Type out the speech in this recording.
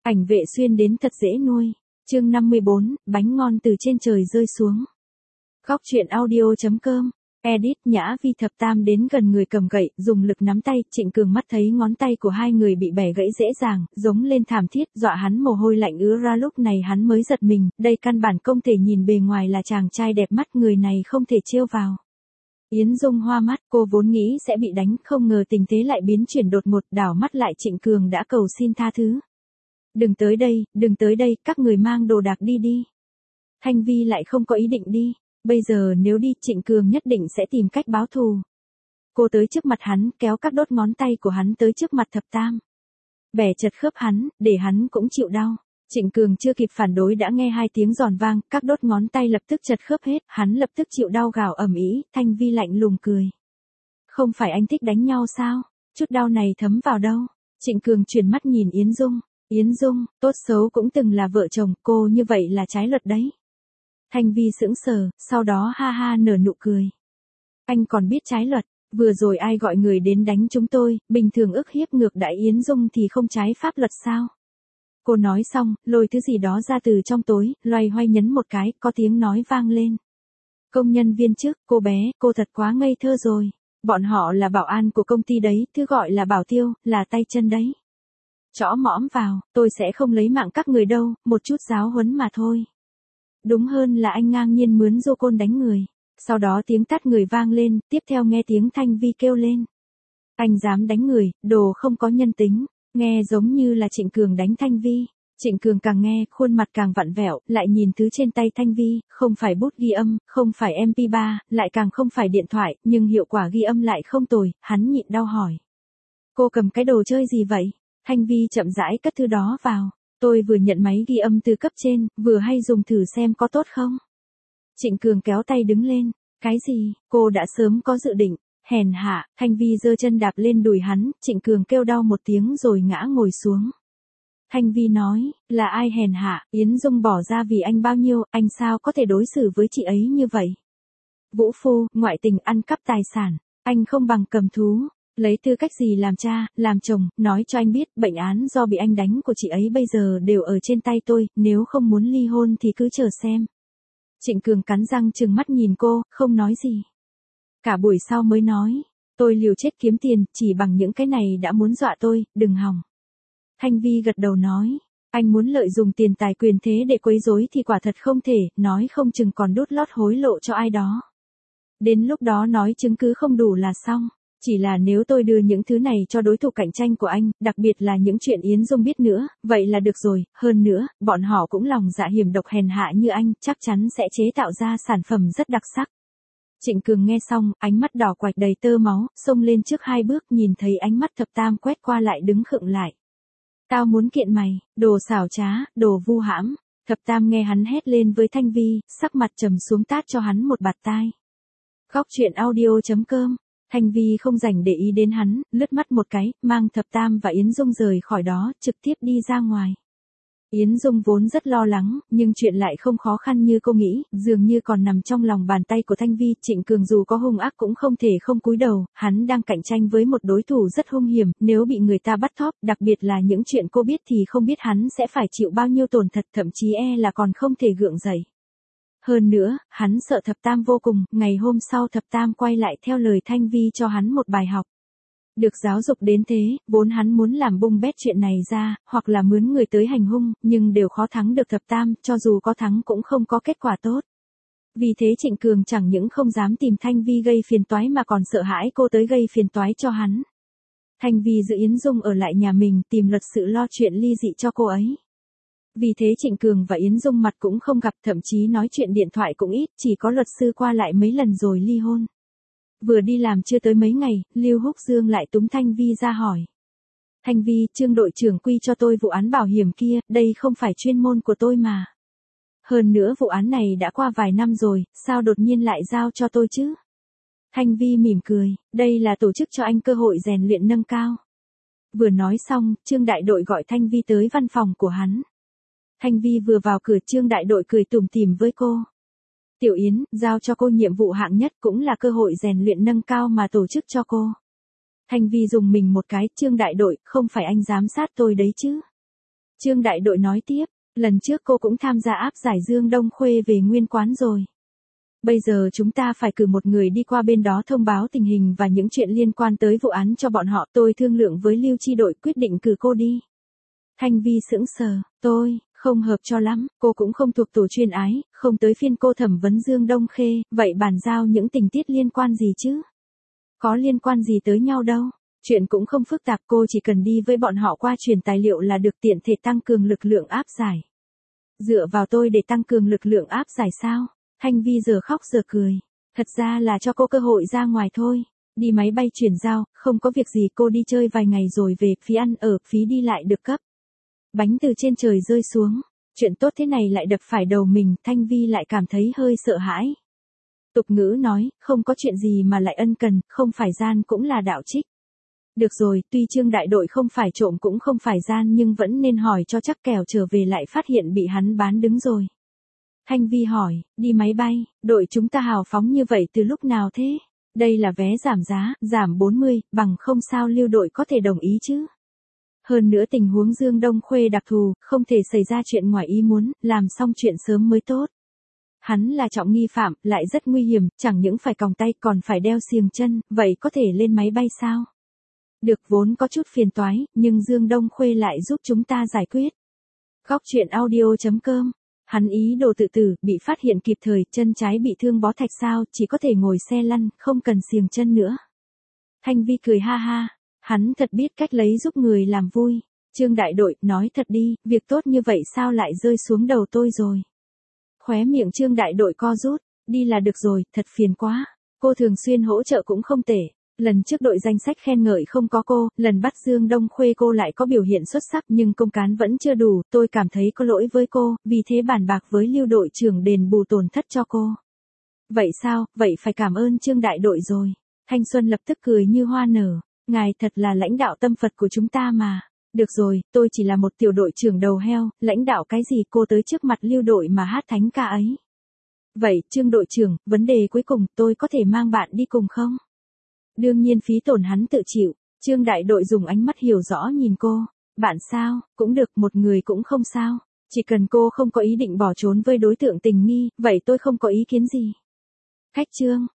Ảnh vệ xuyên đến thật dễ nuôi. Chương 54, bánh ngon từ trên trời rơi xuống. Góc truyện audio.com. Edit Nhã Vi. Thập Tam đến gần người cầm gậy, dùng lực nắm tay, Trịnh Cường mắt thấy ngón tay của hai người bị bẻ gãy dễ dàng, giống lên thảm thiết, dọa hắn mồ hôi lạnh ứa ra. Lúc này hắn mới giật mình, đây căn bản không thể nhìn bề ngoài là chàng trai đẹp mắt, người này không thể trêu vào. Yến Dung hoa mắt, cô vốn nghĩ sẽ bị đánh, không ngờ tình thế lại biến chuyển đột ngột, đảo mắt lại Trịnh Cường đã cầu xin tha thứ. Đừng tới đây, các người mang đồ đạc đi đi. Thanh Vi lại không có ý định đi. Bây giờ nếu đi, Trịnh Cường nhất định sẽ tìm cách báo thù. Cô tới trước mặt hắn, kéo các đốt ngón tay của hắn tới trước mặt Thập Tam. Bẻ chật khớp hắn, để hắn cũng chịu đau. Trịnh Cường chưa kịp phản đối đã nghe hai tiếng giòn vang, các đốt ngón tay lập tức chật khớp hết, hắn lập tức chịu đau gào ầm ĩ. Thanh Vi lạnh lùng cười. Không phải anh thích đánh nhau sao? Chút đau này thấm vào đâu? Trịnh Cường chuyển mắt nhìn Yến Dung. Yến Dung, tốt xấu cũng từng là vợ chồng, cô như vậy là trái luật đấy. Thanh Vi sững sờ, sau đó ha ha nở nụ cười. Anh còn biết trái luật, vừa rồi ai gọi người đến đánh chúng tôi, bình thường ức hiếp ngược đãi Yến Dung thì không trái pháp luật sao? Cô nói xong, lôi thứ gì đó ra từ trong tối, loay hoay nhấn một cái, có tiếng nói vang lên. Công nhân viên chức, cô bé, cô thật quá ngây thơ rồi. Bọn họ là bảo an của công ty đấy, thứ gọi là bảo tiêu, là tay chân đấy. Chõ mõm vào, tôi sẽ không lấy mạng các người đâu, một chút giáo huấn mà thôi. Đúng hơn là anh ngang nhiên mướn rô côn đánh người. Sau đó tiếng tát người vang lên, tiếp theo nghe tiếng Thanh Vi kêu lên. Anh dám đánh người, đồ không có nhân tính, nghe giống như là Trịnh Cường đánh Thanh Vi. Trịnh Cường càng nghe, khuôn mặt càng vặn vẹo, lại nhìn thứ trên tay Thanh Vi, không phải bút ghi âm, không phải MP3, lại càng không phải điện thoại, nhưng hiệu quả ghi âm lại không tồi, hắn nhịn đau hỏi. Cô cầm cái đồ chơi gì vậy? Thanh Vi chậm rãi cất thứ đó vào. Tôi vừa nhận máy ghi âm từ cấp trên, vừa hay dùng thử xem có tốt không? Trịnh Cường kéo tay đứng lên. Cái gì? Cô đã sớm có dự định. Hèn hạ, Thanh Vi giơ chân đạp lên đùi hắn, Trịnh Cường kêu đau một tiếng rồi ngã ngồi xuống. Thanh Vi nói, là ai hèn hạ? Yến Dung bỏ ra vì anh bao nhiêu, anh sao có thể đối xử với chị ấy như vậy? Vũ phu, ngoại tình, ăn cắp tài sản, anh không bằng cầm thú. Lấy tư cách gì làm cha, làm chồng, nói cho anh biết, bệnh án do bị anh đánh của chị ấy bây giờ đều ở trên tay tôi, nếu không muốn ly hôn thì cứ chờ xem. Trịnh Cường cắn răng trừng mắt nhìn cô, không nói gì. Cả buổi sau mới nói, tôi liều chết kiếm tiền, chỉ bằng những cái này đã muốn dọa tôi, đừng hòng. Thanh Vi gật đầu nói, anh muốn lợi dụng tiền tài quyền thế để quấy rối thì quả thật không thể, nói không chừng còn đút lót hối lộ cho ai đó. Đến lúc đó nói chứng cứ không đủ là xong. Chỉ là nếu tôi đưa những thứ này cho đối thủ cạnh tranh của anh, đặc biệt là những chuyện Yến Dung biết nữa, vậy là được rồi, hơn nữa, bọn họ cũng lòng dạ hiểm độc hèn hạ như anh, chắc chắn sẽ chế tạo ra sản phẩm rất đặc sắc. Trịnh Cường nghe xong, ánh mắt đỏ quạch đầy tơ máu, xông lên trước hai bước, nhìn thấy ánh mắt Thập Tam quét qua lại đứng khựng lại. Tao muốn kiện mày, đồ xảo trá, đồ vu hãm. Thập Tam nghe hắn hét lên với Thanh Vi, sắc mặt trầm xuống tát cho hắn một bạt tai. Góc truyện audio.com. Thanh Vi không rảnh để ý đến hắn, lướt mắt một cái, mang Thập Tam và Yến Dung rời khỏi đó, trực tiếp đi ra ngoài. Yến Dung vốn rất lo lắng, nhưng chuyện lại không khó khăn như cô nghĩ, dường như còn nằm trong lòng bàn tay của Thanh Vi. Trịnh Cường dù có hung ác cũng không thể không cúi đầu, hắn đang cạnh tranh với một đối thủ rất hung hiểm, nếu bị người ta bắt thóp, đặc biệt là những chuyện cô biết thì không biết hắn sẽ phải chịu bao nhiêu tổn thật, thậm chí là còn không thể gượng dậy. Hơn nữa, hắn sợ Thập Tam vô cùng, ngày hôm sau Thập Tam quay lại theo lời Thanh Vi cho hắn một bài học. Được giáo dục đến thế, vốn hắn muốn làm bung bét chuyện này ra, hoặc là mướn người tới hành hung, nhưng đều khó thắng được Thập Tam, cho dù có thắng cũng không có kết quả tốt. Vì thế Trịnh Cường chẳng những không dám tìm Thanh Vi gây phiền toái mà còn sợ hãi cô tới gây phiền toái cho hắn. Thanh Vi giữ Yến Dung ở lại nhà mình, tìm luật sự lo chuyện ly dị cho cô ấy. Vì thế Trịnh Cường và Yến Dung mặt cũng không gặp, thậm chí nói chuyện điện thoại cũng ít, chỉ có luật sư qua lại mấy lần rồi ly hôn. Vừa đi làm chưa tới mấy ngày, Lưu Húc Dương lại túm Thanh Vi ra hỏi. Thanh Vi, Trương đội trưởng quy cho tôi vụ án bảo hiểm kia, đây không phải chuyên môn của tôi mà. Hơn nữa vụ án này đã qua vài năm rồi, sao đột nhiên lại giao cho tôi chứ? Thanh Vi mỉm cười, đây là tổ chức cho anh cơ hội rèn luyện nâng cao. Vừa nói xong, Trương đại đội gọi Thanh Vi tới văn phòng của hắn. Thanh Vi vừa vào cửa, Trương đại đội cười tủm tỉm với cô. Tiểu Yến, giao cho cô nhiệm vụ hạng nhất cũng là cơ hội rèn luyện nâng cao mà tổ chức cho cô. Thanh Vi dùng mình một cái, Trương đại đội, không phải anh giám sát tôi đấy chứ? Trương đại đội nói tiếp, lần trước cô cũng tham gia áp giải Dương Đông Khuê về nguyên quán rồi. Bây giờ chúng ta phải cử một người đi qua bên đó thông báo tình hình và những chuyện liên quan tới vụ án cho bọn họ. Tôi thương lượng với Lưu Chi đội quyết định cử cô đi. Thanh Vi sững sờ, tôi, không hợp cho lắm, cô cũng không thuộc tổ chuyên ái, không tới phiên cô thẩm vấn Dương Đông Khê, vậy bàn giao những tình tiết liên quan gì chứ? Có liên quan gì tới nhau đâu, chuyện cũng không phức tạp, cô chỉ cần đi với bọn họ qua truyền tài liệu là được, tiện thể tăng cường lực lượng áp giải. Dựa vào tôi để tăng cường lực lượng áp giải sao? Thanh Vi giờ khóc giờ cười, thật ra là cho cô cơ hội ra ngoài thôi. Đi máy bay chuyển giao, không có việc gì, cô đi chơi vài ngày rồi về, phí ăn ở, phí đi lại được cấp. Bánh từ trên trời rơi xuống, chuyện tốt thế này lại đập phải đầu mình, Thanh Vi lại cảm thấy hơi sợ hãi. Tục ngữ nói, không có chuyện gì mà lại ân cần, không phải gian cũng là đạo trích. Được rồi, tuy Trương đại đội không phải trộm cũng không phải gian nhưng vẫn nên hỏi cho chắc, kẻo trở về lại phát hiện bị hắn bán đứng rồi. Thanh Vi hỏi, đi máy bay, đội chúng ta hào phóng như vậy từ lúc nào thế? Đây là vé giảm giá, giảm 40, bằng không sao Lưu đội có thể đồng ý chứ? Hơn nữa tình huống Dương Đông Khuê đặc thù, không thể xảy ra chuyện ngoài ý muốn, làm xong chuyện sớm mới tốt. Hắn là trọng nghi phạm, lại rất nguy hiểm, chẳng những phải còng tay còn phải đeo xiềng chân, vậy có thể lên máy bay sao? Được, vốn có chút phiền toái, nhưng Dương Đông Khuê lại giúp chúng ta giải quyết. Góc truyện audio.com. Hắn ý đồ tự tử, bị phát hiện kịp thời, chân trái bị thương bó thạch sao, chỉ có thể ngồi xe lăn, không cần xiềng chân nữa. Thanh Vi cười ha ha, hắn thật biết cách lấy giúp người làm vui. Trương đại đội, nói thật đi, việc tốt như vậy sao lại rơi xuống đầu tôi rồi? Khóe miệng Trương đại đội co rút, đi là được rồi, thật phiền quá. Cô thường xuyên hỗ trợ cũng không tệ. Lần trước đội danh sách khen ngợi không có cô, lần bắt Dương Đông Khuê cô lại có biểu hiện xuất sắc nhưng công cán vẫn chưa đủ, tôi cảm thấy có lỗi với cô, vì thế bàn bạc với Lưu đội trưởng đền bù tổn thất cho cô. Vậy sao, vậy phải cảm ơn Trương đại đội rồi. Thanh Xuân lập tức cười như hoa nở, ngài thật là lãnh đạo tâm Phật của chúng ta mà. Được rồi, tôi chỉ là một tiểu đội trưởng đầu heo, lãnh đạo cái gì, cô tới trước mặt Lưu đội mà hát thánh ca ấy. Vậy, Trương đội trưởng, vấn đề cuối cùng, tôi có thể mang bạn đi cùng không? Đương nhiên phí tổn hắn tự chịu. Trương đại đội dùng ánh mắt hiểu rõ nhìn cô. Bạn sao, cũng được, một người cũng không sao. Chỉ cần cô không có ý định bỏ trốn với đối tượng tình nghi, vậy tôi không có ý kiến gì. Khách Trương,